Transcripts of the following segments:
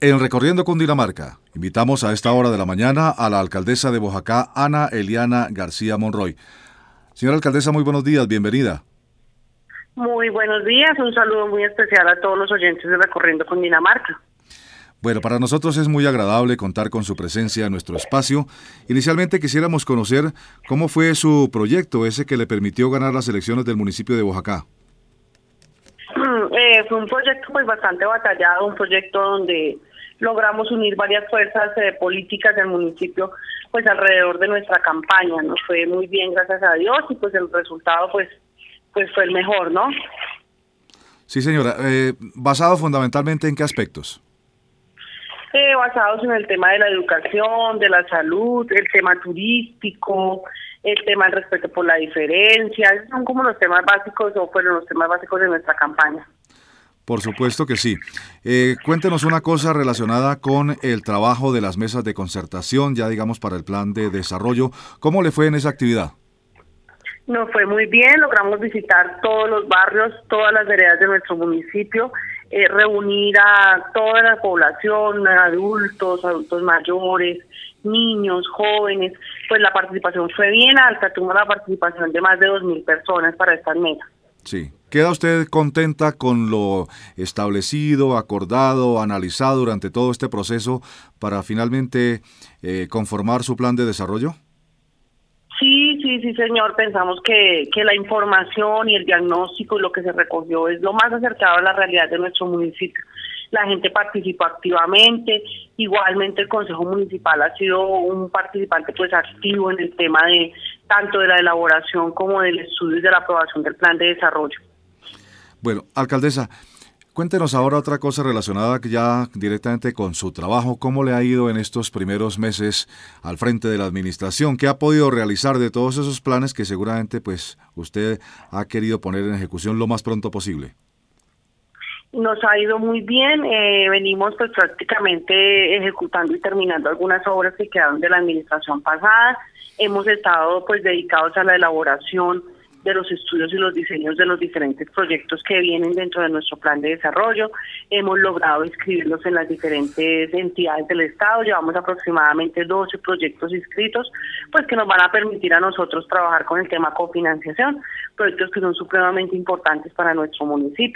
En Recorriendo Cundinamarca, invitamos a esta hora de la mañana a la alcaldesa de Boyacá, Ana Eliana García Monroy. Señora alcaldesa, muy buenos días, bienvenida. Muy buenos días, un saludo muy especial a todos los oyentes de Recorriendo Cundinamarca. Bueno, para nosotros es muy agradable contar con su presencia en nuestro espacio. Inicialmente quisiéramos conocer cómo fue su proyecto, ese que le permitió ganar las elecciones del municipio de Boyacá. Fue un proyecto pues bastante batallado, un proyecto donde logramos unir varias fuerzas políticas del municipio pues alrededor de nuestra campaña. Nos fue muy bien, gracias a Dios, y pues el resultado pues fue el mejor, ¿no? Sí, señora. ¿Basado fundamentalmente en qué aspectos? Basados en el tema de la educación, de la salud, el tema turístico, el tema del respeto por la diferencia. Esos son como los temas básicos, o fueron los temas básicos de nuestra campaña. Por supuesto que sí. Cuéntenos una cosa relacionada con el trabajo de las mesas de concertación, ya digamos para el plan de desarrollo. ¿Cómo le fue en esa actividad? Nos fue muy bien, logramos visitar todos los barrios, todas las veredas de nuestro municipio, reunir a toda la población, adultos mayores, niños, jóvenes. Pues la participación fue bien alta, tuvimos la participación de más de 2.000 personas para estas mesas. Sí. ¿Queda usted contenta con lo establecido, acordado, analizado durante todo este proceso para finalmente conformar su plan de desarrollo? Sí, señor. Pensamos que la información y el diagnóstico y lo que se recogió es lo más acercado a la realidad de nuestro municipio. La gente participó activamente, igualmente el Consejo Municipal ha sido un participante pues activo en el tema de tanto de la elaboración como del estudio y de la aprobación del plan de desarrollo. Bueno, alcaldesa, cuéntenos ahora otra cosa relacionada ya directamente con su trabajo. ¿Cómo le ha ido en estos primeros meses al frente de la administración? ¿Qué ha podido realizar de todos esos planes que seguramente pues usted ha querido poner en ejecución lo más pronto posible? Nos ha ido muy bien, venimos pues prácticamente ejecutando y terminando algunas obras que quedaron de la administración pasada. Hemos estado pues dedicados a la elaboración de los estudios y los diseños de los diferentes proyectos que vienen dentro de nuestro plan de desarrollo. Hemos logrado inscribirlos en las diferentes entidades del Estado. Llevamos aproximadamente 12 proyectos inscritos, pues que nos van a permitir a nosotros trabajar con el tema cofinanciación, proyectos que son supremamente importantes para nuestro municipio.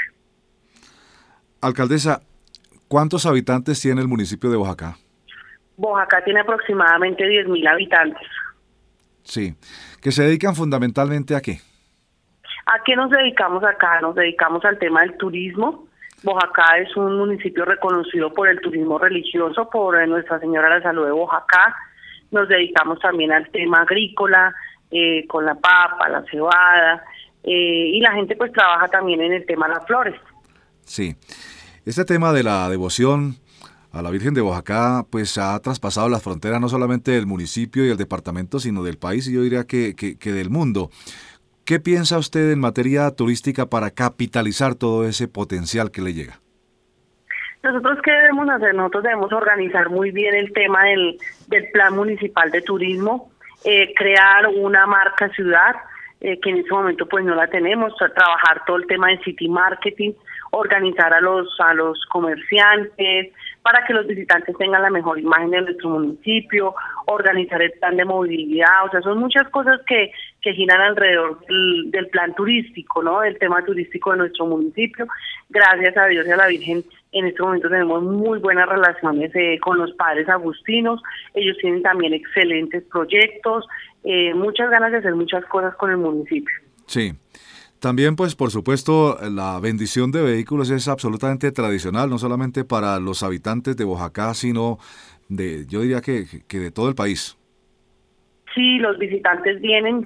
Alcaldesa, ¿cuántos habitantes tiene el municipio de Boyacá? Boyacá tiene aproximadamente 10.000 habitantes. Sí, que se dedican fundamentalmente ¿a qué? ¿A qué nos dedicamos acá? Nos dedicamos al tema del turismo. Boyacá es un municipio reconocido por el turismo religioso, por Nuestra Señora de la Salud de Boyacá. Nos dedicamos también al tema agrícola, con la papa, la cebada, y la gente pues trabaja también en el tema de las flores. Sí, este tema de la devoción a la Virgen de Boyacá pues ha traspasado las fronteras no solamente del municipio y el departamento, sino del país y yo diría que del mundo. ¿Qué piensa usted en materia turística para capitalizar todo ese potencial que le llega? ¿Nosotros qué debemos hacer? Nosotros debemos organizar muy bien el tema del plan municipal de turismo, crear una marca ciudad, que en este momento pues no la tenemos, trabajar todo el tema de city marketing, organizar a los comerciantes para que los visitantes tengan la mejor imagen de nuestro municipio, organizar el plan de movilidad. O sea, son muchas cosas que giran alrededor del plan turístico, ¿no? El tema turístico de nuestro municipio. Gracias a Dios y a la Virgen, en este momento tenemos muy buenas relaciones con los padres agustinos. Ellos tienen también excelentes proyectos, muchas ganas de hacer muchas cosas con el municipio. Sí. También, pues, por supuesto, la bendición de vehículos es absolutamente tradicional, no solamente para los habitantes de Boyacá, sino yo diría que de todo el país. Sí, los visitantes vienen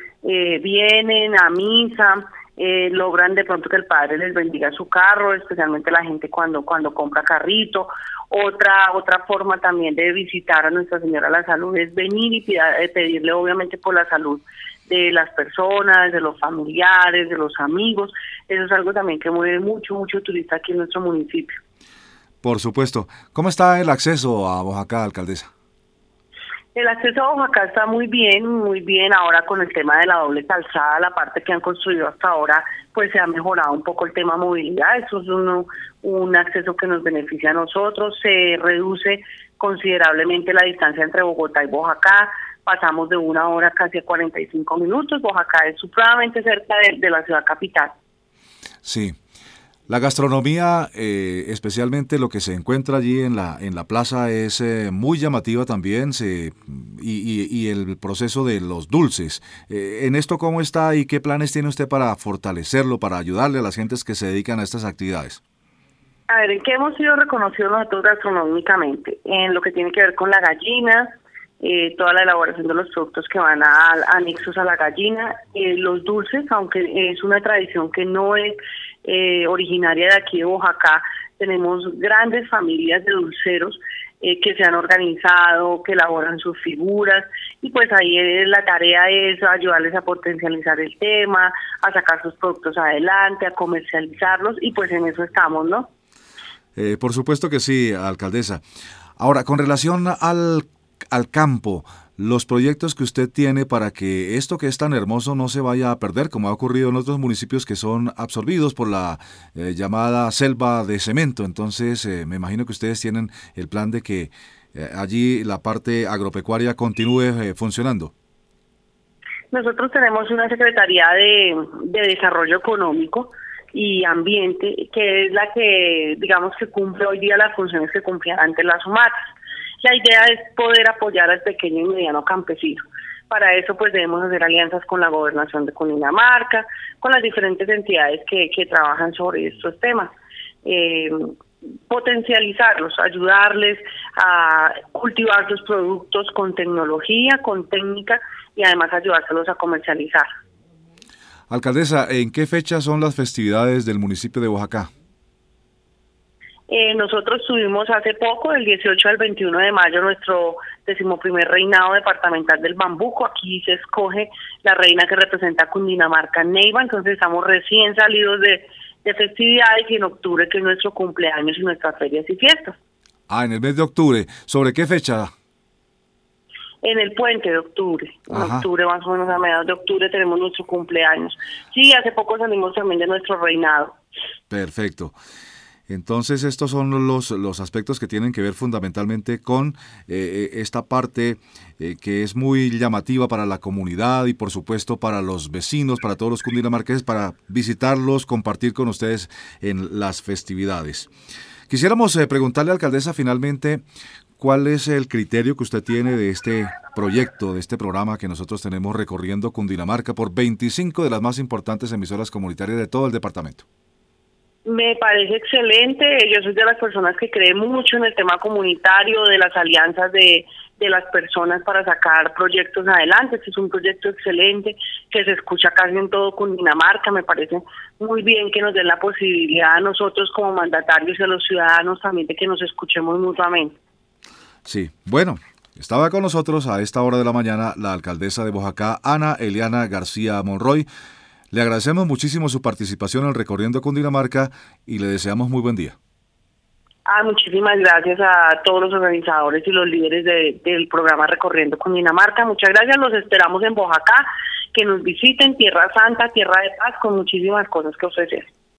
a misa, logran de pronto que el Padre les bendiga su carro, especialmente la gente cuando compra carrito. Otra forma también de visitar a Nuestra Señora de la Salud es venir y pedirle obviamente por la salud de las personas, de los familiares, de los amigos. Eso es algo también que mueve mucho turista aquí en nuestro municipio. Por supuesto. ¿Cómo está el acceso a Boyacá, alcaldesa? El acceso a Boyacá está muy bien. Ahora con el tema de la doble calzada, la parte que han construido hasta ahora, pues se ha mejorado un poco el tema movilidad. Eso es un acceso que nos beneficia a nosotros. Se reduce considerablemente la distancia entre Bogotá y Boyacá. Pasamos de 1 hora casi a 45 minutos. Boyacá es supremamente cerca de la ciudad capital. Sí. La gastronomía, especialmente lo que se encuentra allí en la plaza, es muy llamativa también, y el proceso de los dulces. ¿En esto cómo está y qué planes tiene usted para fortalecerlo, para ayudarle a las gentes que se dedican a estas actividades? A ver, ¿en qué hemos sido reconocidos nosotros gastronómicamente? En lo que tiene que ver con la gallina, toda la elaboración de los productos que van anexos a la gallina, los dulces, aunque es una tradición que no es originaria de aquí de Boyacá. Tenemos grandes familias de dulceros que se han organizado, que elaboran sus figuras, y pues ahí la tarea es ayudarles a potencializar el tema, a sacar sus productos adelante, a comercializarlos, y pues en eso estamos, ¿no? Por supuesto que sí, alcaldesa. Ahora, con relación al campo, los proyectos que usted tiene para que esto que es tan hermoso no se vaya a perder, como ha ocurrido en otros municipios que son absorbidos por la llamada selva de cemento. Entonces, me imagino que ustedes tienen el plan de que allí la parte agropecuaria continúe funcionando. Nosotros tenemos una Secretaría de Desarrollo Económico y Ambiente, que es la que, digamos, que cumple hoy día las funciones que cumplían antes las UMATs. La idea es poder apoyar al pequeño y mediano campesino. Para eso pues debemos hacer alianzas con la gobernación de Cundinamarca, con las diferentes entidades que trabajan sobre estos temas. Potencializarlos, ayudarles a cultivar sus productos con tecnología, con técnica, y además ayudárselos a comercializar. Alcaldesa, ¿en qué fecha son las festividades del municipio de Boyacá? Nosotros tuvimos hace poco, del 18 al 21 de mayo, nuestro 11º reinado departamental del bambuco. Aquí se escoge la reina que representa a Cundinamarca en Neiva, entonces estamos recién salidos de festividades, y en octubre, que es nuestro cumpleaños y nuestras ferias y fiestas. En el mes de octubre. ¿Sobre qué fecha? En el puente de octubre. Ajá. En octubre, más o menos a mediados de octubre, tenemos nuestro cumpleaños. Sí, hace poco salimos también de nuestro reinado. Perfecto. Entonces estos son los aspectos que tienen que ver fundamentalmente con esta parte que es muy llamativa para la comunidad y por supuesto para los vecinos, para todos los cundinamarqueses, para visitarlos, compartir con ustedes en las festividades. Quisiéramos preguntarle, alcaldesa, finalmente, ¿cuál es el criterio que usted tiene de este proyecto, de este programa que nosotros tenemos recorriendo Cundinamarca por 25 de las más importantes emisoras comunitarias de todo el departamento? Me parece excelente. Yo soy de las personas que creen mucho en el tema comunitario, de las alianzas de las personas para sacar proyectos adelante. Este es un proyecto excelente que se escucha casi en todo Cundinamarca. Me parece muy bien que nos den la posibilidad a nosotros como mandatarios y a los ciudadanos también de que nos escuchemos mutuamente. Sí, bueno, estaba con nosotros a esta hora de la mañana la alcaldesa de Boyacá, Ana Eliana García Monroy. Le agradecemos muchísimo su participación en Recorriendo Cundinamarca y le deseamos muy buen día. Muchísimas gracias a todos los organizadores y los líderes del programa Recorriendo Cundinamarca. Muchas gracias, los esperamos en Boyacá, que nos visiten, Tierra Santa, Tierra de Paz, con muchísimas cosas que ofrecer.